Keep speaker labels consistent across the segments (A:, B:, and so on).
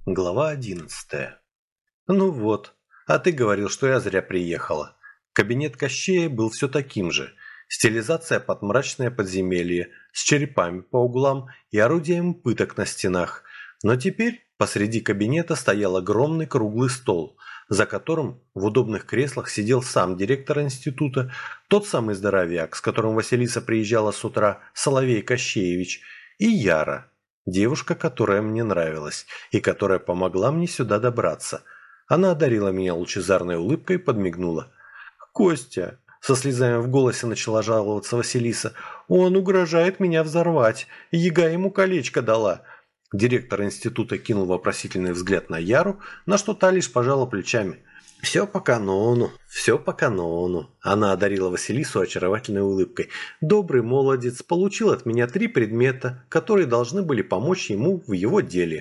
A: Глава 11. Ну вот, а ты говорил, что я зря приехала. Кабинет Кощея был все таким же. Стилизация под мрачное подземелье, с черепами по углам и орудием пыток на стенах. Но теперь посреди кабинета стоял огромный круглый стол, за которым в удобных креслах сидел сам директор института, тот самый здоровяк, с которым Василиса приезжала с утра, Соловей Кощеевич, и Яра, девушка, которая мне нравилась и которая помогла мне сюда добраться. Она одарила меня лучезарной улыбкой и подмигнула. «Костя!» – со слезами в голосе начала жаловаться Василиса. «Он угрожает меня взорвать. Яга ему колечко дала». Директор института кинул вопросительный взгляд на Яру, на что та лишь пожала плечами. «Все по канону, все по канону», – она одарила Василису очаровательной улыбкой. «Добрый молодец получил от меня 3 предмета, которые должны были помочь ему в его деле».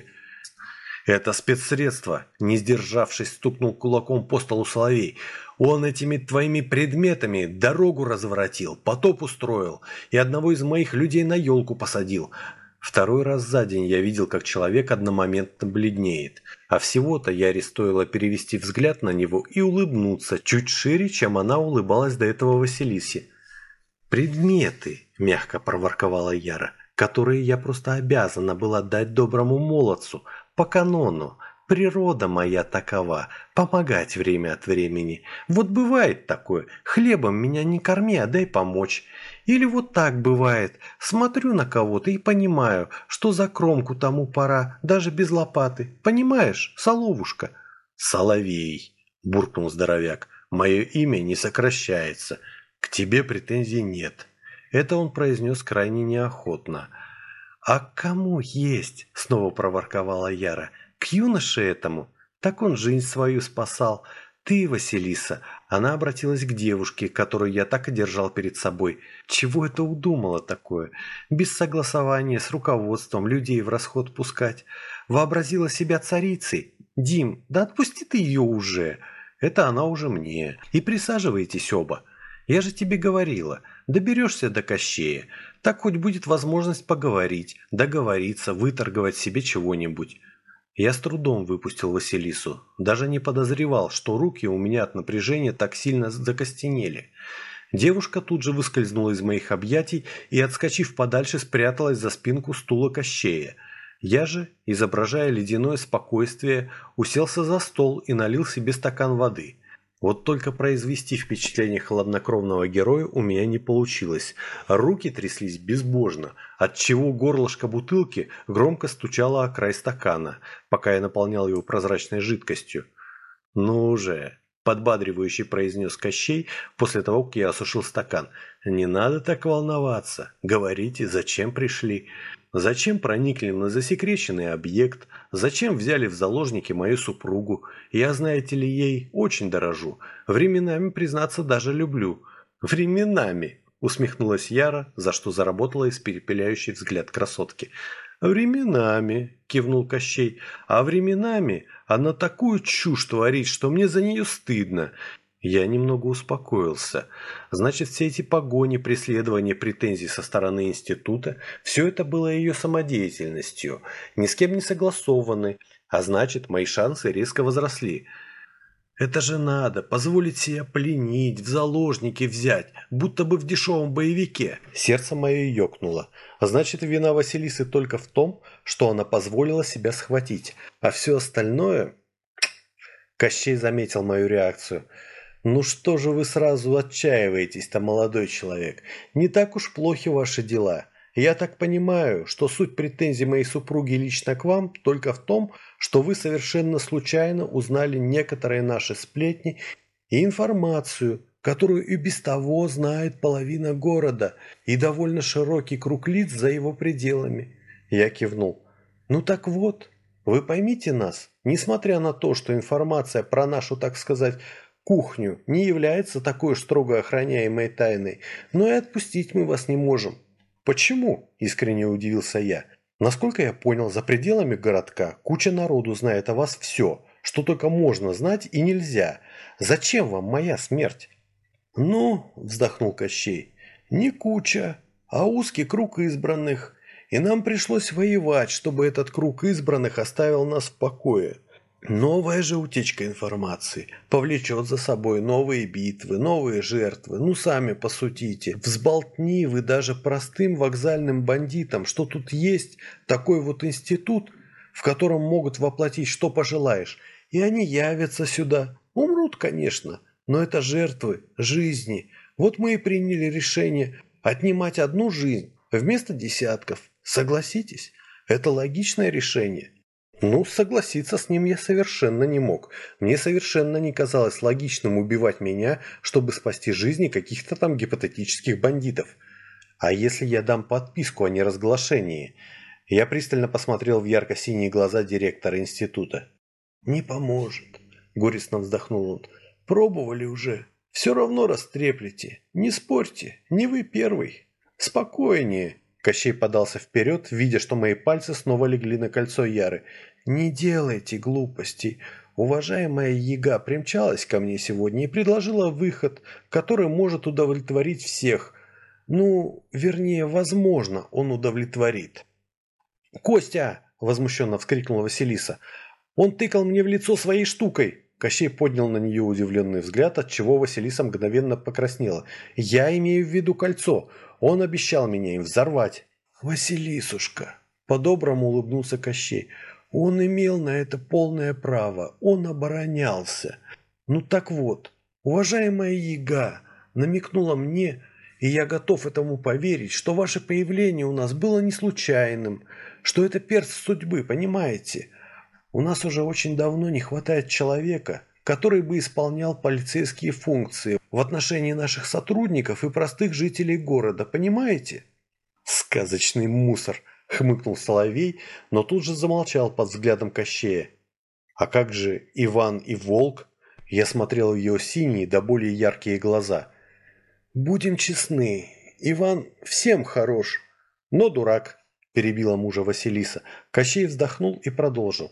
A: «Это спецсредство», – не сдержавшись, стукнул кулаком по столу Соловей. «Он этими твоими предметами дорогу разворотил, потоп устроил и одного из моих людей на елку посадил». Второй раз за день я видел, как человек одномоментно бледнеет. А всего-то Яре стоило перевести взгляд на него и улыбнуться чуть шире, чем она улыбалась до этого Василисе. «Предметы», – мягко проворковала Яра, – «которые я просто обязана была дать доброму молодцу, по канону. Природа моя такова, помогать время от времени. Вот бывает такое, хлебом меня не корми, а дай помочь. Или вот так бывает, смотрю на кого-то и понимаю, что за кромку тому пора, даже без лопаты. Понимаешь, соловушка?» «Соловей», – буркнул здоровяк, – «мое имя не сокращается. К тебе претензий нет». Это он произнес крайне неохотно. «А к кому есть?» – снова проворковала Яра. «К юноше этому? Так он жизнь свою спасал. Ты, Василиса». Она обратилась к девушке, которую я так и держал перед собой. «Чего это удумала такое? Без согласования с руководством людей в расход пускать. Вообразила себя царицей? Дим, да отпусти ты ее уже. Это она уже мне. И присаживайтесь оба. Я же тебе говорила, доберешься до Кощея, так хоть будет возможность поговорить, договориться, выторговать себе чего-нибудь». Я с трудом выпустил Василису, даже не подозревал, что руки у меня от напряжения так сильно закостенели. Девушка тут же выскользнула из моих объятий и, отскочив подальше, спряталась за спинку стула Кощея. Я же, изображая ледяное спокойствие, уселся за стол и налил себе стакан воды. Вот только произвести впечатление хладнокровного героя у меня не получилось. Руки тряслись безбожно, отчего горлышко бутылки громко стучало о край стакана, пока я наполнял его прозрачной жидкостью. «Ну же!» – подбадривающе произнес Кощей после того, как я осушил стакан. «Не надо так волноваться. Говорите, зачем пришли? Зачем проникли на засекреченный объект? Зачем взяли в заложники мою супругу? Я, знаете ли, ей очень дорожу. Временами, признаться, даже люблю». «Временами!» – усмехнулась Яра, за что заработала испепеляющий взгляд красотки. «Временами!» – кивнул Кощей. «А временами она такую чушь творит, что мне за нее стыдно». Я немного успокоился. Значит, все эти погони, преследования, претензий со стороны института – все это было ее самодеятельностью, ни с кем не согласованы, а значит, мои шансы резко возросли. Это же надо, позволить себя пленить, в заложники взять, будто бы в дешевом боевике. Сердце мое ёкнуло. Значит, вина Василисы только в том, что она позволила себя схватить, а все остальное... Кощей заметил мою реакцию. «Ну что же вы сразу отчаиваетесь-то, молодой человек? Не так уж плохи ваши дела. Я так понимаю, что суть претензий моей супруги лично к вам только в том, что вы совершенно случайно узнали некоторые наши сплетни и информацию, которую и без того знает половина города и довольно широкий круг лиц за его пределами». Я кивнул. «Ну так вот, вы поймите нас, несмотря на то, что информация про нашу, так сказать, кухню не является такой уж строго охраняемой тайной, но и отпустить мы вас не можем». «Почему?» – искренне удивился я. «Насколько я понял, за пределами городка куча народу знает о вас все, что только можно знать и нельзя. Зачем вам моя смерть?» «Ну», – вздохнул Кощей, – «не куча, а узкий круг избранных. и нам пришлось воевать, чтобы этот круг избранных оставил нас в покое. Новая же утечка информации повлечет за собой новые битвы, новые жертвы. Ну, сами посудите. Взболтни вы даже простым вокзальным бандитам, что тут есть такой вот институт, в котором могут воплотить, что пожелаешь. И они явятся сюда. Умрут, конечно, но это жертвы жизни. Вот мы и приняли решение отнимать одну жизнь вместо десятков. Согласитесь, это логичное решение. Ну, согласиться с ним я совершенно не мог. Мне совершенно не казалось логичным убивать меня, чтобы спасти жизни каких-то там гипотетических бандитов. А если я дам подписку о неразглашении? Я пристально посмотрел в ярко-синие глаза директора института. «Не поможет», – горестно вздохнул он. «Пробовали уже. Все равно растреплете. Не спорьте, не вы первый. Спокойнее». Кощей подался вперед, видя, что мои пальцы снова легли на кольцо Яры. «Не делайте глупостей. Уважаемая яга примчалась ко мне сегодня и предложила выход, который может удовлетворить всех. Ну, вернее, возможно, он удовлетворит». «Костя!» – возмущенно вскрикнула Василиса. «Он тыкал мне в лицо своей штукой!» Кощей поднял на нее удивленный взгляд, отчего Василиса мгновенно покраснела. «Я имею в виду кольцо. Он обещал меня им взорвать». «Василисушка!» – по-доброму улыбнулся Кощей. «Он имел на это полное право. Он оборонялся. Ну так вот, уважаемая яга намекнула мне, и я готов этому поверить, что ваше появление у нас было не случайным, что это перст судьбы, понимаете? У нас уже очень давно не хватает человека, который бы исполнял полицейские функции в отношении наших сотрудников и простых жителей города, понимаете?» «Сказочный мусор», — хмыкнул Соловей, но тут же замолчал под взглядом Кощея. «А как же Иван и Волк?» Я смотрел в ее синие да более яркие глаза. «Будем честны, Иван всем хорош, но дурак», – перебила мужа Василиса. Кощей вздохнул и продолжил.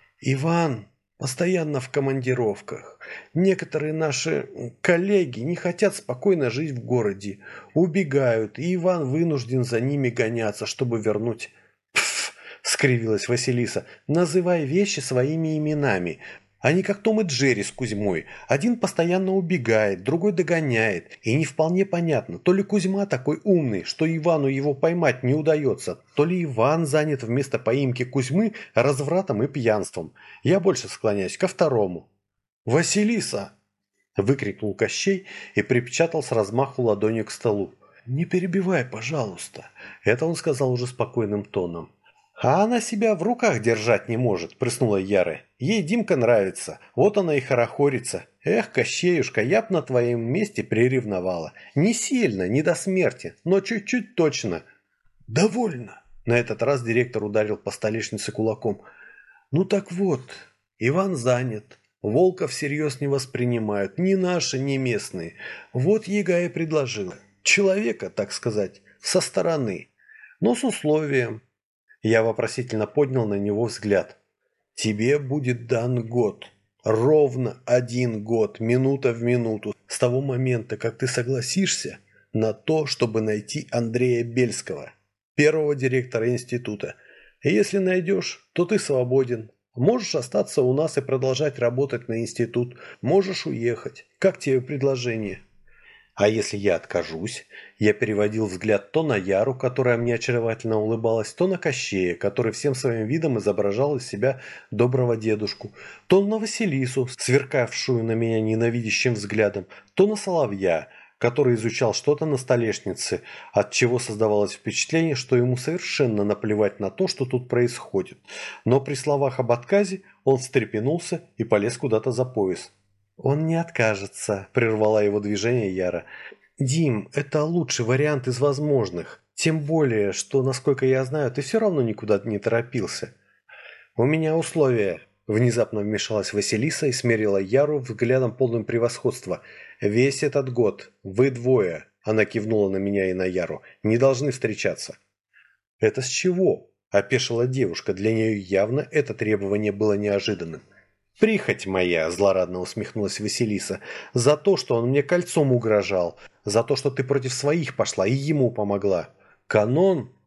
A: «Иван постоянно в командировках. Некоторые наши коллеги не хотят спокойно жить в городе, убегают, и Иван вынужден за ними гоняться, чтобы вернуть». «Пф!» – скривилась Василиса. «Называй вещи своими именами». Они как Том и Джерри с Кузьмой. Один постоянно убегает, другой догоняет. И не вполне понятно, то ли Кузьма такой умный, что Ивану его поймать не удается, то ли Иван занят вместо поимки Кузьмы развратом и пьянством. Я больше склоняюсь ко второму. «Василиса!» – выкрикнул Кощей и припечатал с размаху ладонью к столу. «Не перебивай, пожалуйста!» – это он сказал уже спокойным тоном. «А она себя в руках держать не может», – прыснула Яра. «Ей Димка нравится, вот она и хорохорится. Эх, Кощеюшка, я б на твоем месте приревновала. Не сильно, не до смерти, но чуть-чуть точно». «Довольно», – на этот раз директор ударил по столешнице кулаком. «Ну так вот, Иван занят, Волка всерьез не воспринимают, ни наши, ни местные. Вот яга и предложила. Человека, так сказать, со стороны, но с условием». Я вопросительно поднял на него взгляд. «Тебе будет дан год. Ровно 1 год, минута в минуту, с того момента, как ты согласишься на то, чтобы найти Андрея Бельского, первого директора института. И если найдешь, то ты свободен. Можешь остаться у нас и продолжать работать на институт. Можешь уехать. Как тебе предложение?» «А если я откажусь?» Я переводил взгляд то на Яру, которая мне очаровательно улыбалась, то на Кощея, который всем своим видом изображал из себя доброго дедушку, то на Василису, сверкавшую на меня ненавидящим взглядом, то на Соловья, который изучал что-то на столешнице, от чего создавалось впечатление, что ему совершенно наплевать на то, что тут происходит. Но при словах об отказе он встрепенулся и полез куда-то за пояс. «Он не откажется», – прервала его движение Яра. «Дим, это лучший вариант из возможных. Тем более, что, насколько я знаю, ты все равно никуда не торопился». «У меня условия», – внезапно вмешалась Василиса и смерила Яру взглядом полным превосходства. «Весь этот год вы двое», – она кивнула на меня и на Яру, – «не должны встречаться». «Это с чего?» – опешила девушка. Для нее явно это требование было неожиданным. «Прихоть моя!» – злорадно усмехнулась Василиса. «За то, что он мне кольцом угрожал. За то, что ты против своих пошла и ему помогла. Канон,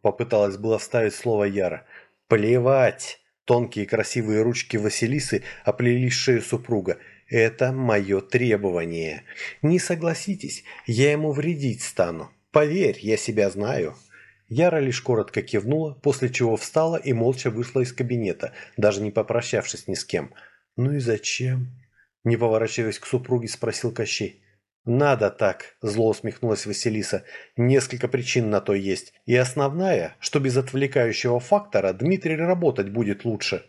A: попыталась было вставить слово Яра. «Плевать!» Тонкие красивые ручки Василисы оплели шею супруга. «Это мое требование. Не согласитесь, я ему вредить стану. Поверь, я себя знаю». Яра лишь коротко кивнула, после чего встала и молча вышла из кабинета, даже не попрощавшись ни с кем. «Ну и зачем?» Не поворачиваясь к супруге, спросил Кощей. «Надо так», – зло усмехнулась Василиса. «Несколько причин на то есть. И основная, что без отвлекающего фактора Дмитрий работать будет лучше».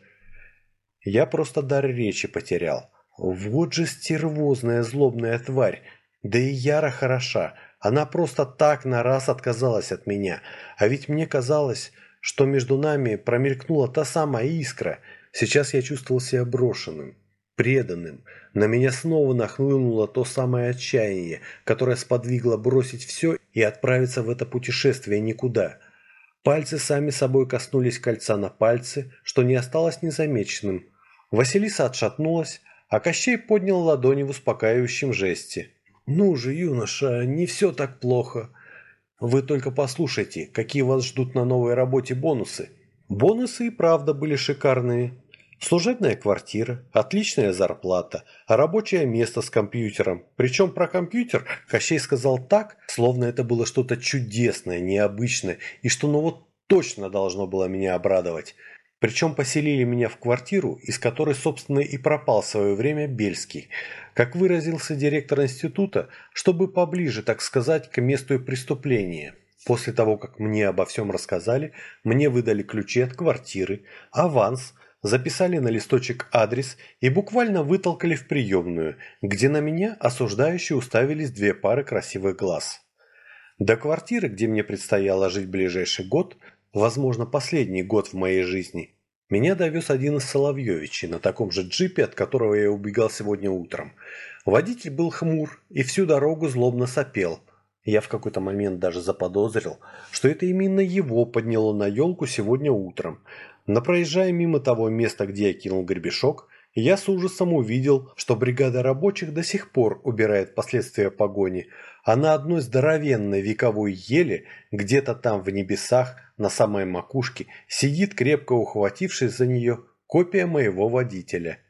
A: Я просто дар речи потерял. Вот же стервозная злобная тварь. Да и Яра хороша. Она просто так на раз отказалась от меня. А ведь мне казалось, что между нами промелькнула та самая искра. Сейчас я чувствовал себя брошенным, преданным. На меня снова нахлынуло то самое отчаяние, которое сподвигло бросить все и отправиться в это путешествие никуда. Пальцы сами собой коснулись кольца на пальце, что не осталось незамеченным. Василиса отшатнулась, а Кощей поднял ладони в успокаивающем жесте. «Ну же, юноша, не все так плохо. Вы только послушайте, какие вас ждут на новой работе бонусы». Бонусы и правда были шикарные. Служебная квартира, отличная зарплата, рабочее место с компьютером. Причем про компьютер Кощей сказал так, словно это было что-то чудесное, необычное, и что ну вот точно должно было меня обрадовать. Причем поселили меня в квартиру, из которой, собственно, и пропал в свое время Бельский. Как выразился директор института, чтобы поближе, так сказать, к месту преступления. После того, как мне обо всем рассказали, мне выдали ключи от квартиры, аванс, записали на листочек адрес и буквально вытолкали в приемную, где на меня осуждающие уставились две пары красивых глаз. До квартиры, где мне предстояло жить ближайший год, возможно, последний год в моей жизни, меня довез один из Соловьевичей на таком же джипе, от которого я убегал сегодня утром. Водитель был хмур и всю дорогу злобно сопел. Я в какой-то момент даже заподозрил, что это именно его подняло на елку сегодня утром. Но проезжая мимо того места, где я кинул гребешок, я с ужасом увидел, что бригада рабочих до сих пор убирает последствия погони, а на одной здоровенной вековой еле, где-то там в небесах, на самой макушке, сидит, крепко ухватившись за нее, копия моего водителя.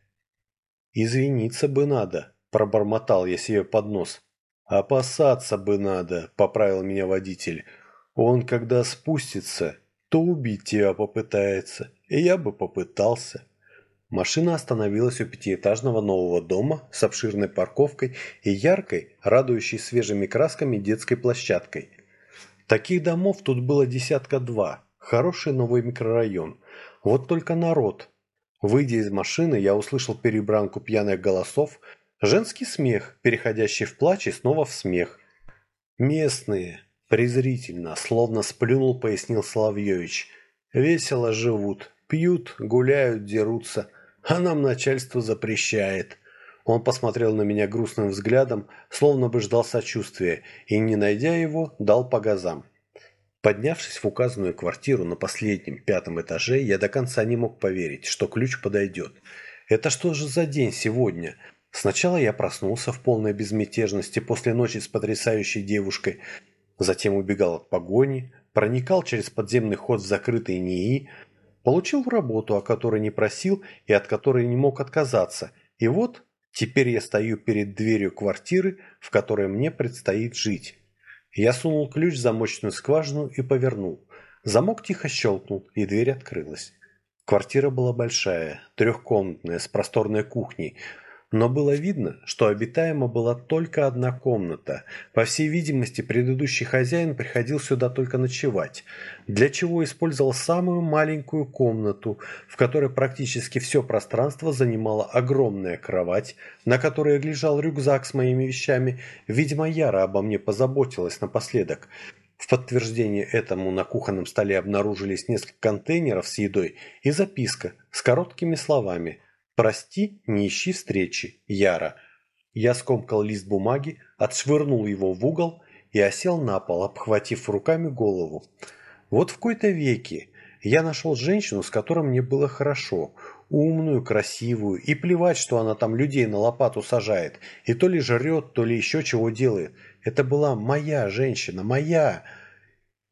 A: «Извиниться бы надо», – пробормотал я себе под нос. «Опасаться бы надо», – поправил меня водитель. «Он, когда спустится, то убить тебя попытается, и я бы попытался». Машина остановилась у пятиэтажного нового дома с обширной парковкой и яркой, радующей свежими красками детской площадкой. Таких домов тут было десятка два, хороший новый микрорайон. Вот только народ. Выйдя из машины, я услышал перебранку пьяных голосов, женский смех, переходящий в плач и снова в смех. «Местные», презрительно, словно сплюнул, пояснил Соловьевич. «Весело живут, пьют, гуляют, дерутся, а нам начальство запрещает». Он посмотрел на меня грустным взглядом, словно бы ждал сочувствия, и, не найдя его, дал по газам. Поднявшись в указанную квартиру на последнем, пятом этаже, я до конца не мог поверить, что ключ подойдет. Это что же за день сегодня? Сначала я проснулся в полной безмятежности после ночи с потрясающей девушкой, затем убегал от погони, проникал через подземный ход в закрытый НИИ, получил работу, о которой не просил и от которой не мог отказаться, и вот теперь я стою перед дверью квартиры, в которой мне предстоит жить. Я сунул ключ в замочную скважину и повернул. Замок тихо щелкнул, и дверь открылась. Квартира была большая, трехкомнатная, с просторной кухней, но было видно, что обитаема была только одна комната. По всей видимости, предыдущий хозяин приходил сюда только ночевать, для чего использовал самую маленькую комнату, в которой практически все пространство занимала огромная кровать, на которой лежал рюкзак с моими вещами. Видимо, Яра обо мне позаботилась напоследок. В подтверждение этому на кухонном столе обнаружились несколько контейнеров с едой и записка с короткими словами: «Прости, не ищи встречи, Яра». Я скомкал лист бумаги, отшвырнул его в угол и осел на пол, обхватив руками голову. Вот в кои-то веки я нашел женщину, с которой мне было хорошо, умную, красивую, и плевать, что она там людей на лопату сажает, и то ли жрет, то ли еще чего делает. Это была моя женщина, моя.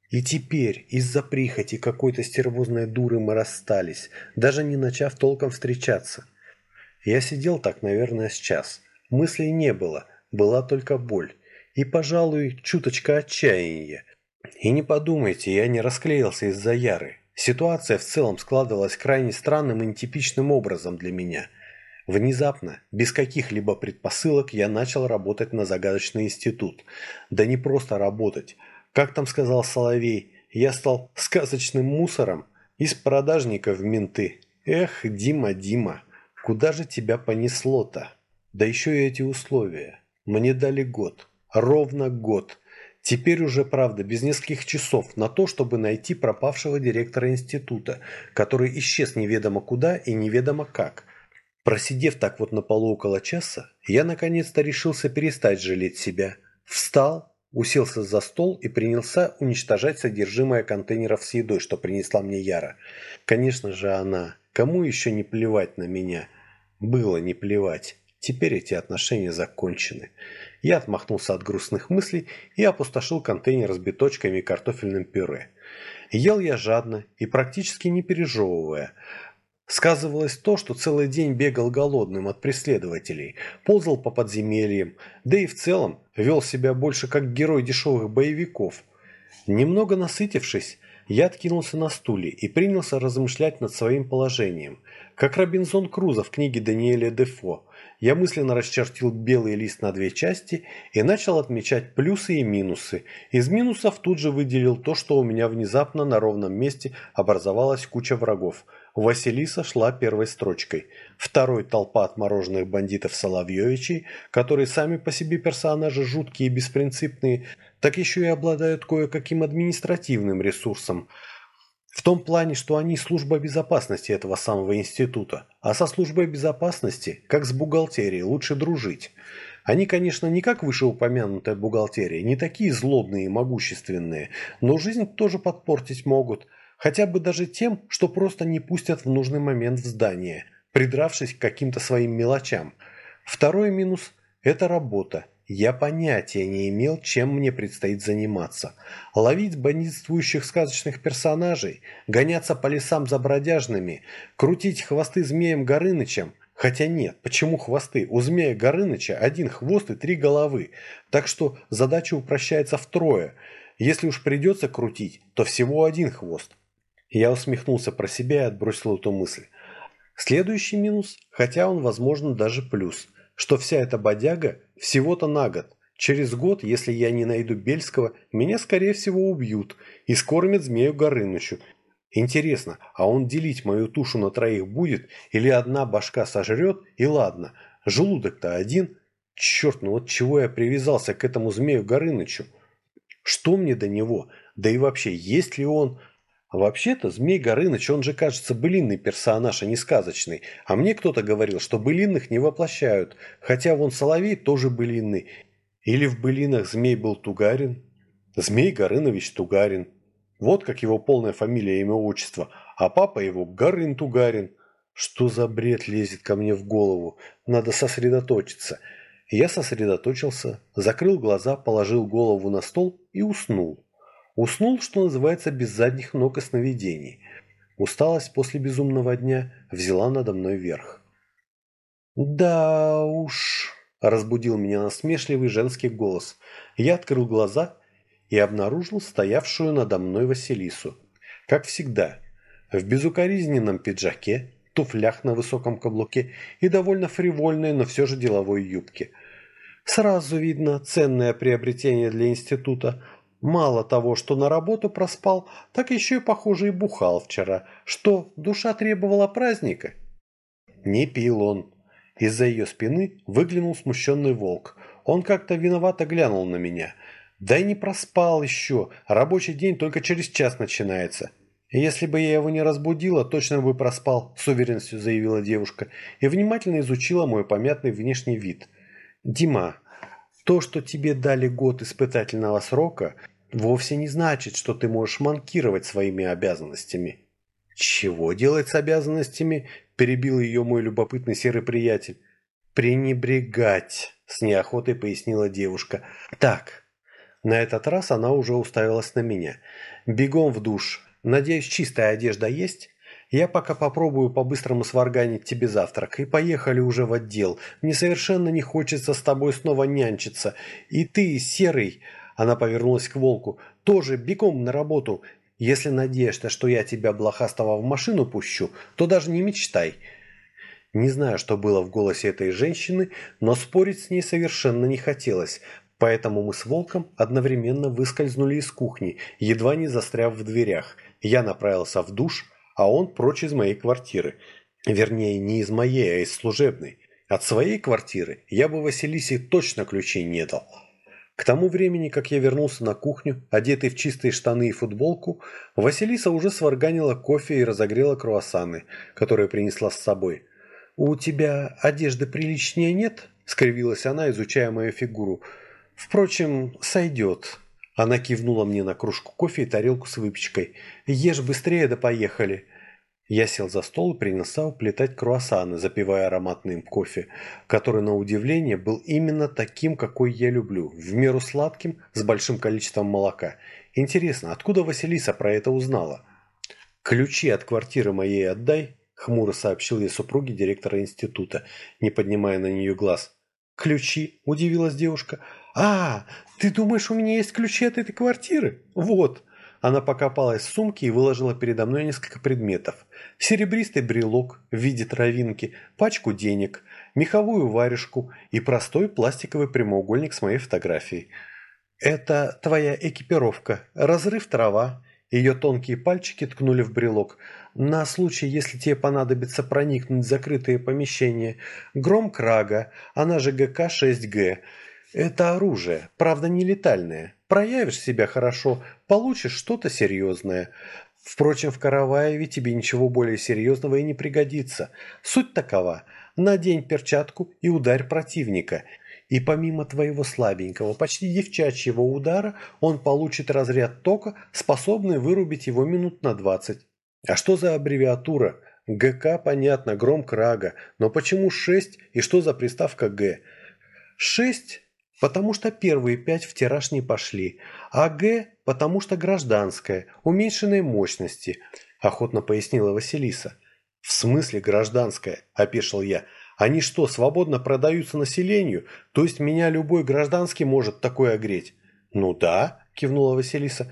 A: И теперь из-за прихоти какой-то стервозной дуры мы расстались, даже не начав толком встречаться. Я сидел так, наверное, с час. Мыслей не было, была только боль. И, пожалуй, чуточка отчаяния. И не подумайте, я не расклеился из-за Яры. Ситуация в целом складывалась крайне странным и нетипичным образом для меня. Внезапно, без каких-либо предпосылок, я начал работать на загадочный институт. Да не просто работать. Как там сказал Соловей, я стал сказочным мусором из продажников в менты. Эх, Дима, Дима, куда же тебя понесло-то? Да еще и эти условия. Мне дали год. Ровно год. Теперь уже, правда, без нескольких часов на то, чтобы найти пропавшего директора института, который исчез неведомо куда и неведомо как. Просидев так вот на полу около часа, я наконец-то решился перестать жалеть себя. Встал, уселся за стол и принялся уничтожать содержимое контейнеров с едой, что принесла мне Яра. Конечно же она. Кому еще не плевать на меня? Было не плевать. Теперь эти отношения закончены. Я отмахнулся от грустных мыслей и опустошил контейнер с биточками и картофельным пюре. Ел я жадно и практически не пережевывая. Сказывалось то, что целый день бегал голодным от преследователей, ползал по подземельям, да и в целом вел себя больше как герой дешевых боевиков. Немного насытившись, я откинулся на стуле и принялся размышлять над своим положением. Как Робинзон Крузо в книге Даниэля Дефо, я мысленно расчертил белый лист на две части и начал отмечать плюсы и минусы. Из минусов тут же выделил то, что у меня внезапно на ровном месте образовалась куча врагов. Василиса шла первой строчкой. Второй – толпа отмороженных бандитов-соловьевичей, которые сами по себе персонажи жуткие и беспринципные, так еще и обладают кое-каким административным ресурсом. В том плане, что они служба безопасности этого самого института. А со службой безопасности, как с бухгалтерией, лучше дружить. Они, конечно, не как вышеупомянутая бухгалтерия, не такие злобные и могущественные, но жизнь тоже подпортить могут. Хотя бы даже тем, что просто не пустят в нужный момент в здание, придравшись к каким-то своим мелочам. Второй минус – это работа. Я понятия не имел, чем мне предстоит заниматься. Ловить бандитствующих сказочных персонажей, гоняться по лесам за бродяжными, крутить хвосты змеем Горынычем. Хотя нет, почему хвосты? У змея Горыныча один хвост и 3 головы, так что задача упрощается втрое. Если уж придется крутить, то всего один хвост. Я усмехнулся про себя и отбросил эту мысль. Следующий минус, хотя он, возможно, даже плюс, что вся эта бодяга всего-то на год. Через год, если я не найду Бельского, меня, скорее всего, убьют и скормят змею Горынычу. Интересно, а он делить мою тушу на троих будет или одна башка сожрет и ладно? Желудок-то один. Черт, ну вот чего я привязался к этому змею Горынычу? Что мне до него? Да и вообще, есть ли он... Вообще-то, Змей Горыныч, он же, кажется, былинный персонаж, а не сказочный. А мне кто-то говорил, что былинных не воплощают, хотя вон Соловей тоже былинный. Или в былинах Змей был Тугарин? Змей Горынович Тугарин. Вот как его полная фамилия, имя, отчество. А папа его Горын Тугарин. Что за бред лезет ко мне в голову? Надо сосредоточиться. Я сосредоточился, закрыл глаза, положил голову на стол и уснул. Уснул, что называется, без задних ног и сновидений. Усталость после безумного дня взяла надо мной верх. «Да уж», – разбудил меня насмешливый женский голос. Я открыл глаза и обнаружил стоявшую надо мной Василису. Как всегда, в безукоризненном пиджаке, туфлях на высоком каблуке и довольно фривольной, но все же деловой юбке. Сразу видно ценное приобретение для института. Мало того, что на работу проспал, так еще и, похоже, и бухал вчера. Что, душа требовала праздника? Не пил он. Из-за ее спины выглянул смущенный волк. Он как-то виновато глянул на меня. Да и не проспал еще. Рабочий день только через час начинается. Если бы я его не разбудила, точно бы проспал, с уверенностью заявила девушка и внимательно изучила мой помятый внешний вид. Дима, то, что тебе дали год испытательного срока, вовсе не значит, что ты можешь манкировать своими обязанностями. Чего делать с обязанностями? Перебил ее мой любопытный серый приятель. Пренебрегать, с неохотой пояснила девушка. Так, на этот раз она уже уставилась на меня. Бегом в душ. Надеюсь, чистая одежда есть? Я пока попробую по-быстрому сварганить тебе завтрак. И поехали уже в отдел. Мне совершенно не хочется с тобой снова нянчиться. И ты, Серый, она повернулась к Волку, тоже бегом на работу. Если надеешься, что я тебя, блохастого, в машину пущу, то даже не мечтай. Не знаю, что было в голосе этой женщины, но спорить с ней совершенно не хотелось. Поэтому мы с Волком одновременно выскользнули из кухни, едва не застряв в дверях. Я направился в душ, а он прочь из моей квартиры. Вернее, не из моей, а из служебной. От своей квартиры я бы Василисе точно ключей не дал. К тому времени, как я вернулся на кухню, одетый в чистые штаны и футболку, Василиса уже сварганила кофе и разогрела круассаны, которые принесла с собой. «У тебя одежды приличнее нет?» – скривилась она, изучая мою фигуру. «Впрочем, сойдет». Она кивнула мне на кружку кофе и тарелку с выпечкой. «Ешь быстрее, да поехали». Я сел за стол и принялся уплетать круассаны, запивая ароматным кофе, который, на удивление, был именно таким, какой я люблю, в меру сладким, с большим количеством молока. Интересно, откуда Василиса про это узнала? «Ключи от квартиры моей отдай», — хмуро сообщил я супруге директора института, не поднимая на нее глаз. «Ключи?» – удивилась девушка. «А, ты думаешь, у меня есть ключи от этой квартиры? Вот!» Она покопалась в сумке и выложила передо мной несколько предметов. Серебристый брелок в виде травинки, пачку денег, меховую варежку и простой пластиковый прямоугольник с моей фотографией. «Это твоя экипировка. Разрыв трава». Ее тонкие пальчики ткнули в брелок. «На случай, если тебе понадобится проникнуть в закрытые помещения. Гром Крага, она же ГК-6Г. Это оружие, правда не летальное. Проявишь себя хорошо, получишь что-то серьезное. Впрочем, в Караваеве тебе ничего более серьезного и не пригодится. Суть такова. Надень перчатку и ударь противника. И помимо твоего слабенького, почти девчачьего удара, он получит разряд тока, способный вырубить его минут на 20. А что за аббревиатура? ГК, понятно, гром Крага, но почему 6 и что за приставка Г? 6, потому что первые 5 в тираж не пошли, а Г, потому что гражданская, уменьшенной мощности, охотно пояснила Василиса. В смысле гражданская, опешил я. Они что, свободно продаются населению? То есть меня любой гражданский может такое огреть? Ну да, кивнула Василиса.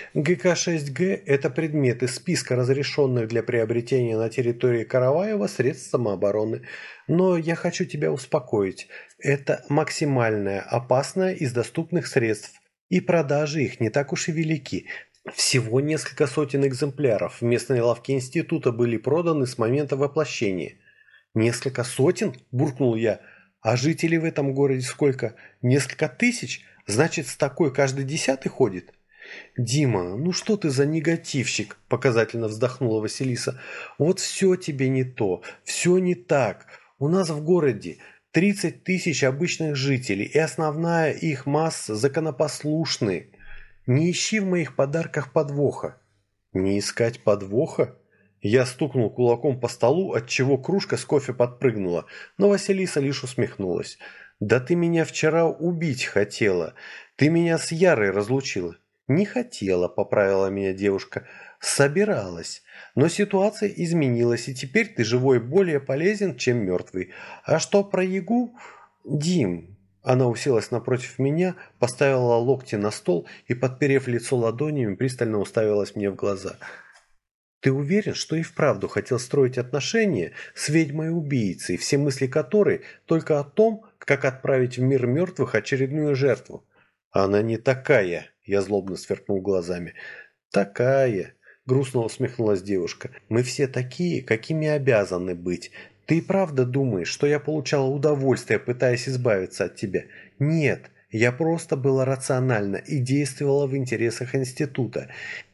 A: ГК-6Г – это предмет из списка разрешенных для приобретения на территории Караваева средств самообороны. Но я хочу тебя успокоить. Это максимальное опасное из доступных средств. И продажи их не так уж и велики. Всего несколько сотен экземпляров в местной лавке института были проданы с момента воплощения. «Несколько сотен?» – буркнул я. «А жителей в этом городе сколько? Несколько тысяч? Значит, с такой каждый 10-й ходит?» «Дима, ну что ты за негативщик?» – показательно вздохнула Василиса. «Вот все тебе не то, все не так. У нас в городе 30 тысяч обычных жителей, и основная их масса законопослушные. Не ищи в моих подарках подвоха». «Не искать подвоха?» Я стукнул кулаком по столу, отчего кружка с кофе подпрыгнула, но Василиса лишь усмехнулась. «Да ты меня вчера убить хотела. Ты меня с Ярой разлучила». «Не хотела», — поправила меня девушка. «Собиралась. Но ситуация изменилась, и теперь ты живой более полезен, чем мертвый. А что про Ягу? Дим...» Она уселась напротив меня, поставила локти на стол и, подперев лицо ладонями, пристально уставилась мне в глаза. «Ты уверен, что и вправду хотел строить отношения с ведьмой-убийцей, все мысли которой только о том, как отправить в мир мертвых очередную жертву?» «Она не такая», — я злобно сверкнул глазами. «Такая», — грустно усмехнулась девушка. «Мы все такие, какими обязаны быть. Ты и правда думаешь, что я получала удовольствие, пытаясь избавиться от тебя? Нет, я просто была рациональна и действовала в интересах института.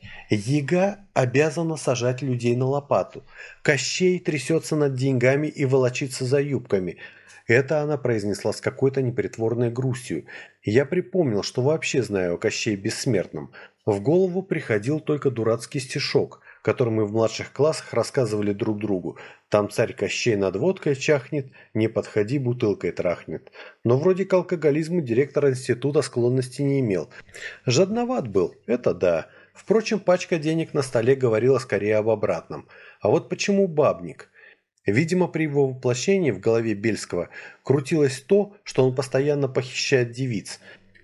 A: Яга обязана сажать людей на лопату. Кощей трясется над деньгами и волочится за юбками. Это она произнесла с какой-то непритворной грустью. Я припомнил, что вообще знаю о Кощее Бессмертном. В голову приходил только дурацкий стишок, который мы в младших классах рассказывали друг другу. Там царь Кощей над водкой чахнет, не подходи, бутылкой трахнет. Но вроде к алкоголизму директор института склонности не имел. Жадноват был, это да. Впрочем, пачка денег на столе говорила скорее об обратном. А вот почему бабник? Видимо, при его воплощении в голове Бельского крутилось то, что он постоянно похищает девиц.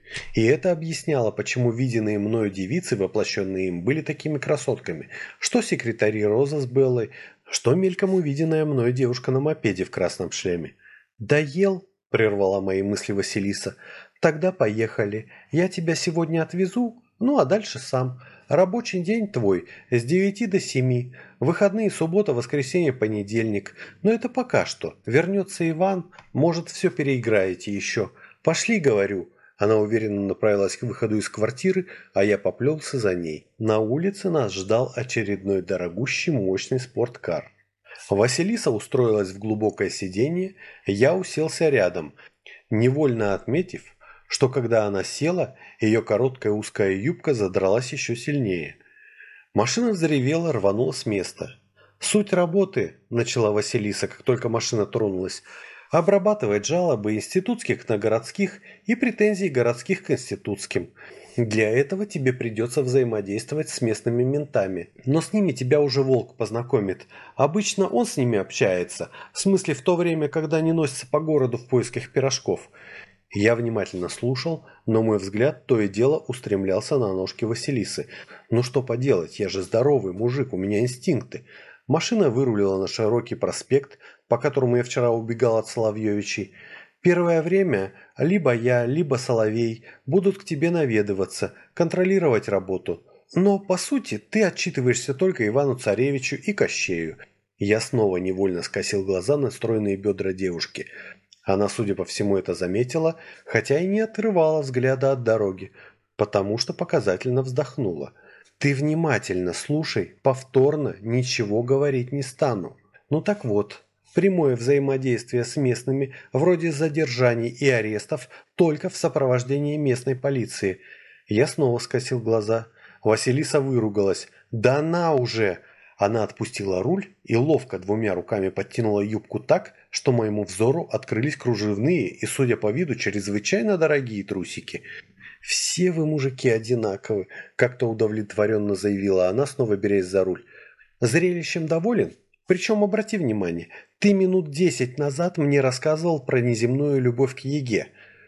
A: И это объясняло, почему виденные мною девицы, воплощенные им, были такими красотками, что секретари Роза с Беллой, что мельком увиденная мною девушка на мопеде в красном шлеме. «Доел?» – прервала мои мысли Василиса. «Тогда поехали. Я тебя сегодня отвезу, ну а дальше сам. Рабочий день твой с 9 до 7. Выходные суббота, воскресенье, понедельник. Но это пока что. Вернется Иван, может, все переиграете еще. Пошли, говорю». Она уверенно направилась к выходу из квартиры, а я поплелся за ней. На улице нас ждал очередной дорогущий мощный спорткар. Василиса устроилась в глубокое сиденье, я уселся рядом, невольно отметив, что когда она села, ее короткая узкая юбка задралась еще сильнее. Машина взревела, рванула с места. «Суть работы», – начала Василиса, как только машина тронулась, – обрабатывать жалобы институтских на городских и претензии городских к институтским. Для этого тебе придется взаимодействовать с местными ментами. Но с ними тебя уже Волк познакомит. Обычно он с ними общается, в смысле в то время, когда они носятся по городу в поисках пирожков». Я внимательно слушал, но мой взгляд то и дело устремлялся на ножки Василисы. «Ну что поделать, я же здоровый мужик, у меня инстинкты». Машина вырулила на широкий проспект, по которому я вчера убегал от Соловьевичей. «Первое время либо я, либо Соловей будут к тебе наведываться, контролировать работу. Но, по сути, ты отчитываешься только Ивану Царевичу и Кощею». Я снова невольно скосил глаза на стройные бедра девушки. Она, судя по всему, это заметила, хотя и не отрывала взгляда от дороги, потому что показательно вздохнула. «Ты внимательно слушай, повторно ничего говорить не стану. Ну так вот, прямое взаимодействие с местными, вроде задержаний и арестов, только в сопровождении местной полиции». Я снова скосил глаза. Василиса выругалась. «Да на уже!» Она отпустила руль и ловко двумя руками подтянула юбку так, что моему взору открылись кружевные и, судя по виду, чрезвычайно дорогие трусики. «Все вы, мужики, одинаковы», – как-то удовлетворенно заявила она, снова берясь за руль. «Зрелищем доволен? Причем, обрати внимание, ты минут 10 назад мне рассказывал про неземную любовь к Еге».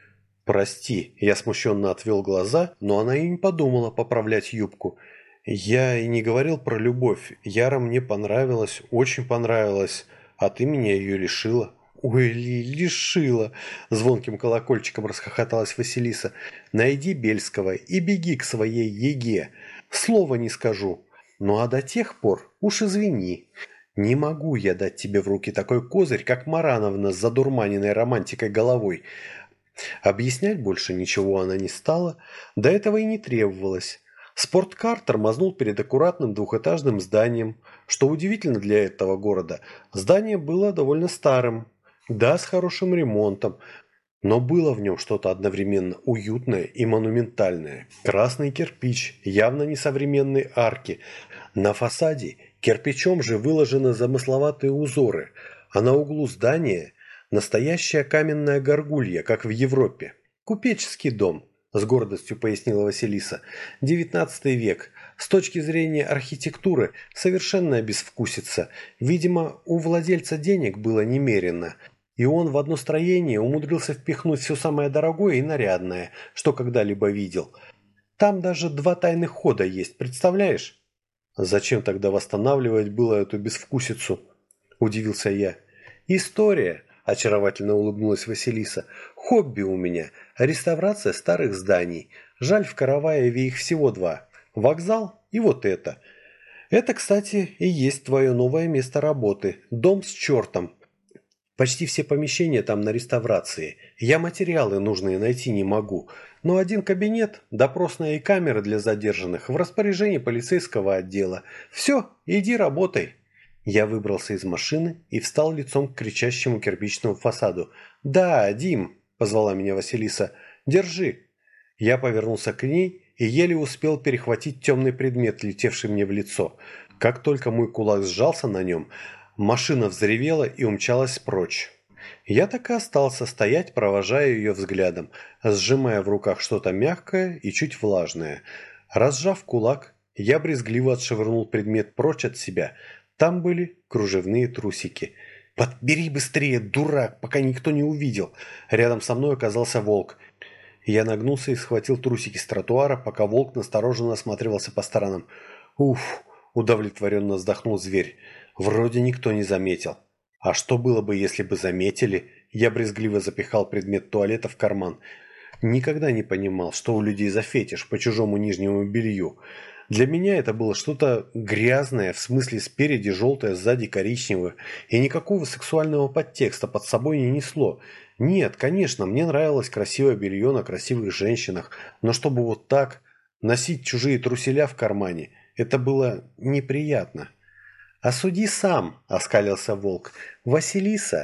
A: «Прости», – я смущенно отвел глаза, но она и не подумала поправлять юбку. «Я и не говорил про любовь. Яра мне понравилась, очень понравилась, а ты меня ее лишила». «Ой, лишила!» – звонким колокольчиком расхохоталась Василиса. «Найди Бельского и беги к своей Еге. Слова не скажу. Ну а до тех пор уж извини. Не могу я дать тебе в руки такой козырь, как Марановна с задурманенной романтикой головой». Объяснять больше ничего она не стала, до этого и не требовалось. Спорткар тормознул перед аккуратным двухэтажным зданием. Что удивительно для этого города, здание было довольно старым. Да, с хорошим ремонтом, но было в нем что-то одновременно уютное и монументальное. Красный кирпич, явно не современные арки. На фасаде кирпичом же выложены замысловатые узоры, а на углу здания настоящая каменная горгулья, как в Европе. «Купеческий дом», – с гордостью пояснила Василиса. «XIX век. С точки зрения архитектуры совершенно безвкусица. Видимо, у владельца денег было немерено. И он в одно строение умудрился впихнуть все самое дорогое и нарядное, что когда-либо видел. Там даже 2 тайных хода есть, представляешь?» «Зачем тогда восстанавливать было эту безвкусицу?» – удивился я. «История», – очаровательно улыбнулась Василиса. «Хобби у меня – реставрация старых зданий. Жаль, в Караваеве их всего 2. Вокзал и вот это. Это, кстати, и есть твое новое место работы. Дом с чертом. Почти все помещения там на реставрации. Я материалы нужные найти не могу. Но один кабинет, допросная и камеры для задержанных в распоряжении полицейского отдела. Все, иди работай». Я выбрался из машины и встал лицом к кричащему кирпичному фасаду. «Да, Дим», – позвала меня Василиса, – «держи». Я повернулся к ней и еле успел перехватить темный предмет, летевший мне в лицо. Как только мой кулак сжался на нем, машина взревела и умчалась прочь. Я так и остался стоять, провожая ее взглядом, сжимая в руках что-то мягкое и чуть влажное. Разжав кулак, Я брезгливо отшвырнул предмет прочь от себя. Там были кружевные трусики. «Подбери быстрее, дурак, пока никто не увидел!» Рядом со мной оказался волк. Я нагнулся и схватил трусики с тротуара, пока волк настороженно осматривался по сторонам. «Уф!» – удовлетворенно вздохнул зверь. «Вроде никто не заметил». А что было бы, если бы заметили? Я брезгливо запихал предмет туалета в карман. Никогда не понимал, что у людей за фетиш по чужому нижнему белью. Для меня это было что-то грязное, в смысле спереди желтое, сзади коричневое, и никакого сексуального подтекста под собой не несло. Нет, конечно, мне нравилось красивое белье на красивых женщинах, но чтобы вот так носить чужие труселя в кармане, это было неприятно. «Осуди сам», – оскалился волк. «Василиса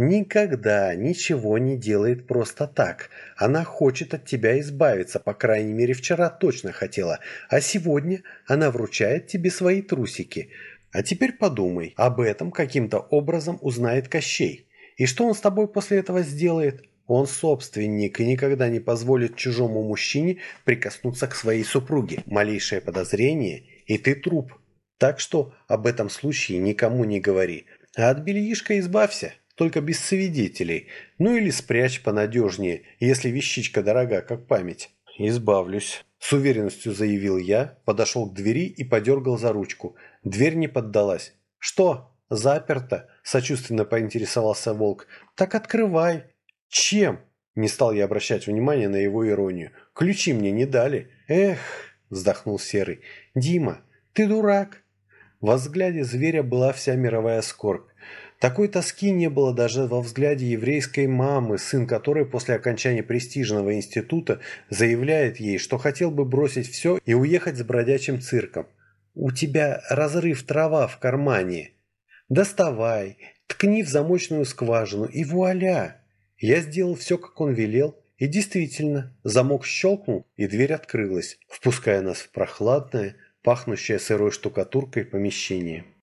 A: никогда ничего не делает просто так. Она хочет от тебя избавиться, по крайней мере, вчера точно хотела, а сегодня она вручает тебе свои трусики. А теперь подумай, об этом каким-то образом узнает Кощей. И что он с тобой после этого сделает? Он собственник и никогда не позволит чужому мужчине прикоснуться к своей супруге. Малейшее подозрение, и ты труп». Так что об этом случае никому не говори. А от бельишка избавься, только без свидетелей. Ну или спрячь понадежнее, если вещичка дорога, как память. Избавлюсь. С уверенностью заявил я, подошел к двери и подергал за ручку. Дверь не поддалась. «Что? Заперто?» – сочувственно поинтересовался волк. «Так открывай». «Чем?» – не стал я обращать внимания на его иронию. «Ключи мне не дали». «Эх!» – вздохнул Серый. «Дима, ты дурак». Во взгляде зверя была вся мировая скорбь. Такой тоски не было даже во взгляде еврейской мамы, сын которой после окончания престижного института заявляет ей, что хотел бы бросить все и уехать с бродячим цирком. «У тебя разрыв трава в кармане. Доставай, ткни в замочную скважину и вуаля!» Я сделал все, как он велел, и действительно, замок щелкнул, и дверь открылась, впуская нас в прохладное, пахнущее сырой штукатуркой помещение.